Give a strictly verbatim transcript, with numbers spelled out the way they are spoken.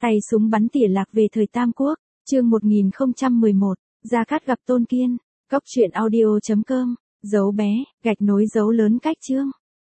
Tay súng bắn tỉa lạc về thời Tam Quốc, chương một nghìn không trăm mười một, Gia Cát gặp Tôn Kiên, cốc truyện audio chấm com, dấu bé, gạch nối dấu lớn cách chương.